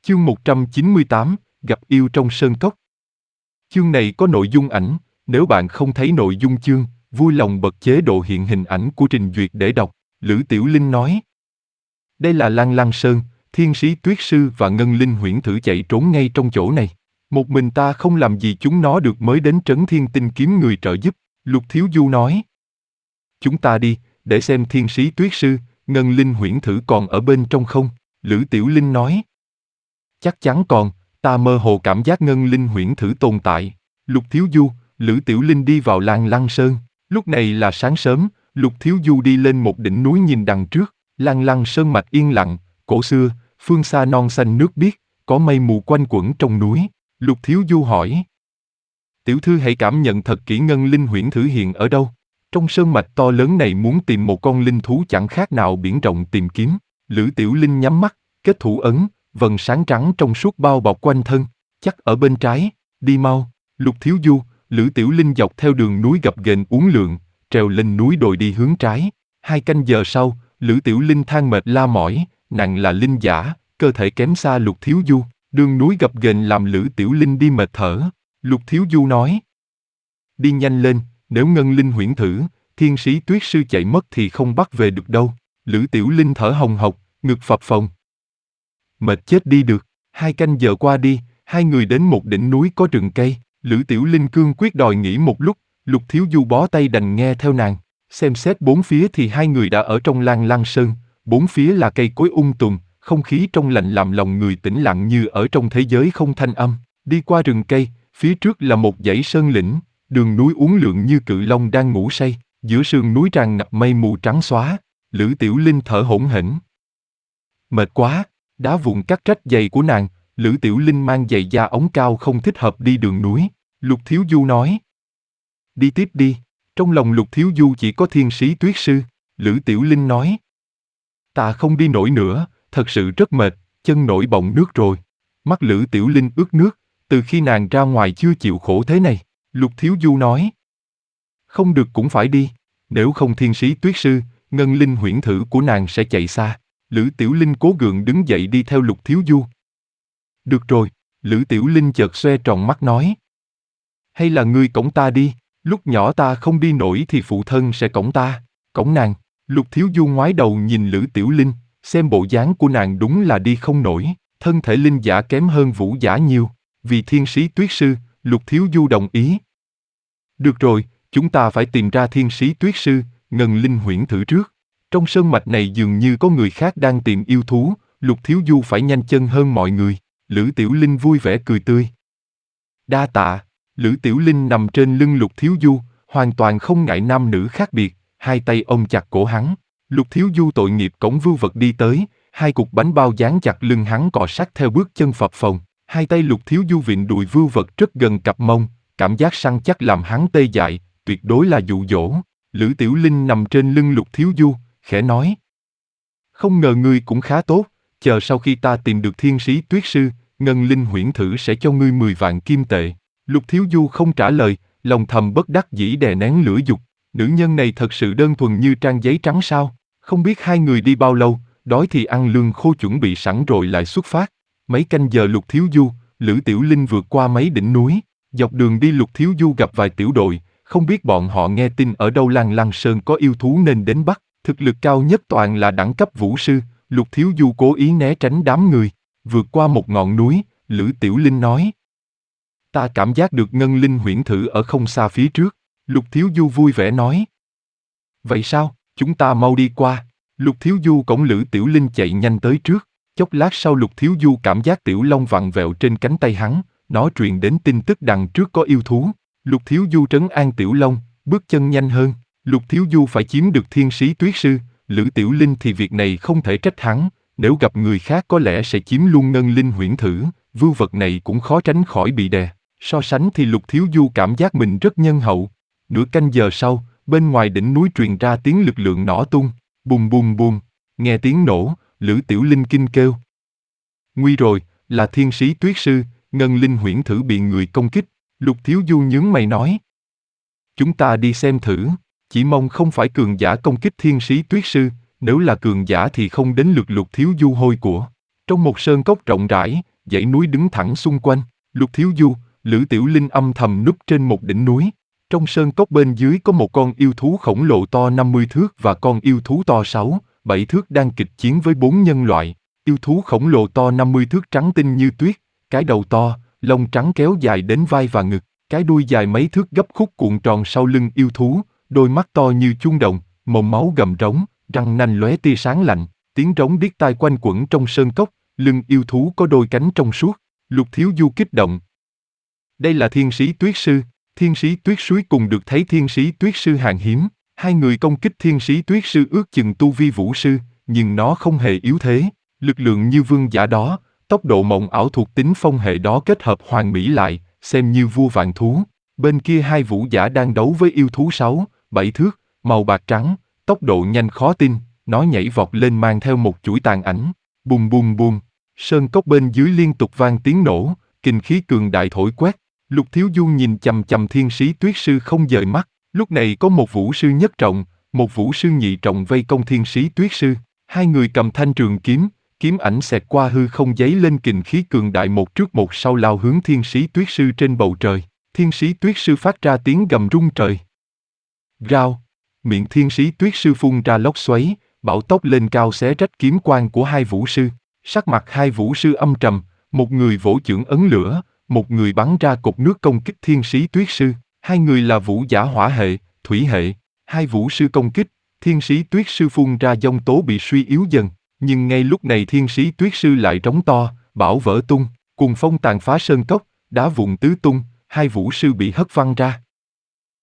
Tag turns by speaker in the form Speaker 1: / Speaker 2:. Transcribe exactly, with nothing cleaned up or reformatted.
Speaker 1: Chương một trăm chín mươi tám, gặp yêu trong sơn cốc. Chương này có nội dung ảnh, nếu bạn không thấy nội dung chương, vui lòng bật chế độ hiện hình ảnh của trình duyệt để đọc. Lữ Tiểu Linh nói. Đây là Lan Lăng Sơn, thiên sĩ tuyết sư và ngân linh huyễn thử chạy trốn ngay trong chỗ này. Một mình ta không làm gì chúng nó được mới đến Trấn Thiên Tinh kiếm người trợ giúp, Lục Thiếu Du nói. Chúng ta đi, để xem thiên sĩ tuyết sư, ngân linh huyễn thử còn ở bên trong không, Lữ Tiểu Linh nói. Chắc chắn còn, ta mơ hồ cảm giác ngân linh huyễn thử tồn tại. Lục Thiếu Du, Lữ Tiểu Linh đi vào Lan Lăng Sơn. Lúc này là sáng sớm, Lục Thiếu Du đi lên một đỉnh núi nhìn đằng trước. Lan Lăng Sơn mạch yên lặng, cổ xưa, phương xa non xanh nước biếc, có mây mù quanh quẩn trong núi. Lục Thiếu Du hỏi. Tiểu thư hãy cảm nhận thật kỹ ngân linh huyễn thử hiện ở đâu. Trong sơn mạch to lớn này muốn tìm một con linh thú chẳng khác nào biển rộng tìm kiếm. Lữ Tiểu Linh nhắm mắt, kết thủ ấn, vầng sáng trắng trong suốt bao bọc quanh thân. Chắc ở bên trái, đi mau. Lục Thiếu Du, Lữ Tiểu Linh dọc theo đường núi gập ghềnh uốn lượn, trèo lên núi đồi đi hướng trái. Hai canh giờ sau, Lữ Tiểu Linh than mệt la mỏi, nàng là linh giả, cơ thể kém xa Lục Thiếu Du. Đường núi gập ghềnh làm Lữ Tiểu Linh đi mệt thở. Lục Thiếu Du nói. Đi nhanh lên, nếu ngân linh huyễn thử, thiên sĩ tuyết sư chạy mất thì không bắt về được đâu. Lữ Tiểu Linh thở hồng hộc, ngực phập phồng. Mệt chết đi được. Hai canh giờ qua đi, hai người đến một đỉnh núi có rừng cây. Lữ Tiểu Linh cương quyết đòi nghỉ một lúc, Lục Thiếu Du bó tay đành nghe theo nàng. Xem xét bốn phía thì hai người đã ở trong Lan Lăng Sơn. Bốn phía là cây cối um tùm, không khí trong lành làm lòng người tĩnh lặng như ở trong thế giới không thanh âm. Đi qua rừng cây, phía trước là một dãy sơn lĩnh, đường núi uốn lượn như cự long đang ngủ say. Giữa sườn núi tràn ngập mây mù trắng xóa. Lữ Tiểu Linh thở hổn hển. Mệt quá. Đá vụn cắt rách giày của nàng, Lữ Tiểu Linh mang giày da ống cao không thích hợp đi đường núi. Lục Thiếu Du nói. Đi tiếp đi. Trong lòng Lục Thiếu Du chỉ có thiên sĩ tuyết sư. Lữ Tiểu Linh nói. Ta không đi nổi nữa, thật sự rất mệt, chân nổi bọng nước rồi. Mắt Lữ Tiểu Linh ướt nước, từ khi nàng ra ngoài chưa chịu khổ thế này. Lục Thiếu Du nói. Không được cũng phải đi, nếu không thiên sĩ tuyết sư, ngân linh huyễn thử của nàng sẽ chạy xa. Lữ Tiểu Linh cố gượng đứng dậy đi theo Lục Thiếu Du. Được rồi, Lữ Tiểu Linh chợt xoe tròn mắt nói. Hay là ngươi cõng ta đi, lúc nhỏ ta không đi nổi thì phụ thân sẽ cõng ta, cõng nàng. Lục Thiếu Du ngoái đầu nhìn Lữ Tiểu Linh, xem bộ dáng của nàng đúng là đi không nổi, thân thể linh giả kém hơn vũ giả nhiều. Vì thiên sĩ tuyết sư, Lục Thiếu Du đồng ý. Được rồi, chúng ta phải tìm ra thiên sĩ tuyết sư, ngân linh huyễn thử trước. Trong sơn mạch này dường như có người khác đang tìm yêu thú, Lục Thiếu Du phải nhanh chân hơn mọi người. Lữ Tiểu Linh vui vẻ cười tươi. Đa tạ. Lữ Tiểu Linh nằm trên lưng Lục Thiếu Du, hoàn toàn không ngại nam nữ khác biệt, hai tay ôm chặt cổ hắn. Lục Thiếu Du tội nghiệp cõng vưu vật đi tới, hai cục bánh bao dán chặt lưng hắn cọ sát theo bước chân phập phồng. Hai tay Lục Thiếu Du vịn đùi vưu vật rất gần cặp mông, cảm giác săn chắc làm hắn tê dại, tuyệt đối là dụ dỗ. Lữ Tiểu Linh nằm trên lưng Lục Thiếu Du, khẽ nói. Không ngờ ngươi cũng khá tốt, chờ sau khi ta tìm được thiên sĩ tuyết sư, ngân linh huyễn thử sẽ cho ngươi mười vạn kim tệ. Lục Thiếu Du không trả lời, lòng thầm bất đắc dĩ đè nén lửa dục. Nữ nhân này thật sự đơn thuần như trang giấy trắng sao? Không biết hai người đi bao lâu, đói thì ăn lương khô chuẩn bị sẵn rồi lại xuất phát. Mấy canh giờ Lục Thiếu Du, Lữ Tiểu Linh vượt qua mấy đỉnh núi. Dọc đường đi Lục Thiếu Du gặp vài tiểu đội, không biết bọn họ nghe tin ở đâu Lan Lăng Sơn có yêu thú nên đến bắt. Thực lực cao nhất toàn là đẳng cấp vũ sư, Lục Thiếu Du cố ý né tránh đám người. Vượt qua một ngọn núi, Lữ Tiểu Linh nói. Ta cảm giác được ngân linh huyễn thử ở không xa phía trước. Lục Thiếu Du vui vẻ nói. Vậy sao, chúng ta mau đi qua. Lục Thiếu Du cõng Lữ Tiểu Linh chạy nhanh tới trước. Chốc lát sau Lục Thiếu Du cảm giác tiểu long vặn vẹo trên cánh tay hắn, nó truyền đến tin tức đằng trước có yêu thú. Lục Thiếu Du trấn an tiểu long, bước chân nhanh hơn. Lục Thiếu Du phải chiếm được thiên sĩ tuyết sư, Lữ Tiểu Linh thì việc này không thể trách hắn, nếu gặp người khác có lẽ sẽ chiếm luôn ngân linh huyễn thử, vưu vật này cũng khó tránh khỏi bị đè. So sánh thì Lục Thiếu Du cảm giác mình rất nhân hậu. Nửa canh giờ sau, bên ngoài đỉnh núi truyền ra tiếng lực lượng nỏ tung, bùm bùm bùm, nghe tiếng nổ, Lữ Tiểu Linh kinh kêu. Nguy rồi, là thiên sĩ tuyết sư, ngân linh huyễn thử bị người công kích. Lục Thiếu Du nhướng mày nói. Chúng ta đi xem thử. Chỉ mong không phải cường giả công kích thiên sĩ tuyết sư, nếu là cường giả thì không đến lượt Lục Thiếu Du hôi của. Trong một sơn cốc rộng rãi, dãy núi đứng thẳng xung quanh, Lục Thiếu Du, Lữ Tiểu Linh âm thầm núp trên một đỉnh núi. Trong sơn cốc bên dưới có một con yêu thú khổng lồ to năm mươi thước và con yêu thú to sáu, bảy thước đang kịch chiến với bốn nhân loại. Yêu thú khổng lồ to năm mươi thước trắng tinh như tuyết, cái đầu to, lông trắng kéo dài đến vai và ngực, cái đuôi dài mấy thước gấp khúc cuộn tròn sau lưng yêu thú, đôi mắt to như chuông đồng, mồm máu gầm rống, răng nanh lóe tia sáng lạnh, tiếng rống điếc tai quanh quẩn trong sơn cốc, lưng yêu thú có đôi cánh trong suốt. Lục Thiếu Du kích động. Đây là Thiên Sĩ Tuyết Sư. Thiên Sĩ Tuyết Suối cùng được thấy Thiên Sĩ Tuyết Sư hàng hiếm. Hai người công kích Thiên Sĩ Tuyết Sư ước chừng tu vi vũ sư, nhưng nó không hề yếu thế. Lực lượng như vương giả đó, tốc độ mộng ảo thuộc tính phong hệ đó kết hợp hoàn mỹ lại, xem như vua vạn thú. Bên kia hai vũ giả đang đấu với yêu thú sáu, bảy thước, màu bạc trắng, tốc độ nhanh khó tin, nó nhảy vọt lên mang theo một chuỗi tàn ảnh. Bùm bùm bùm, sơn cốc bên dưới liên tục vang tiếng nổ, kinh khí cường đại thổi quét. Lục Thiếu Du nhìn chằm chằm Thiên Sĩ Tuyết Sư không dời mắt. Lúc này có một vũ sư nhất trọng, một vũ sư nhị trọng vây công Thiên Sĩ Tuyết Sư. Hai người cầm thanh trường kiếm, kiếm ảnh xẹt qua hư không giấy lên kình khí cường đại một trước một sau lao hướng Thiên Sĩ Tuyết Sư trên bầu trời. Thiên Sĩ Tuyết Sư phát ra tiếng gầm rung trời. Rao, miệng Thiên Sĩ Tuyết Sư phun ra lốc xoáy, bão tốc lên cao xé rách kiếm quang của hai vũ sư. Sắc mặt hai vũ sư âm trầm, một người vỗ chưởng ấn lửa, một người bắn ra cột nước công kích Thiên Sĩ Tuyết Sư. Hai người là vũ giả hỏa hệ, thủy hệ. Hai vũ sư công kích, Thiên Sĩ Tuyết Sư phun ra dông tố bị suy yếu dần. Nhưng ngay lúc này Thiên Sĩ Tuyết Sư lại trống to, bão vỡ tung, cuồng phong tàn phá sơn cốc, đá vụn tứ tung, hai vũ sư bị hất văng ra.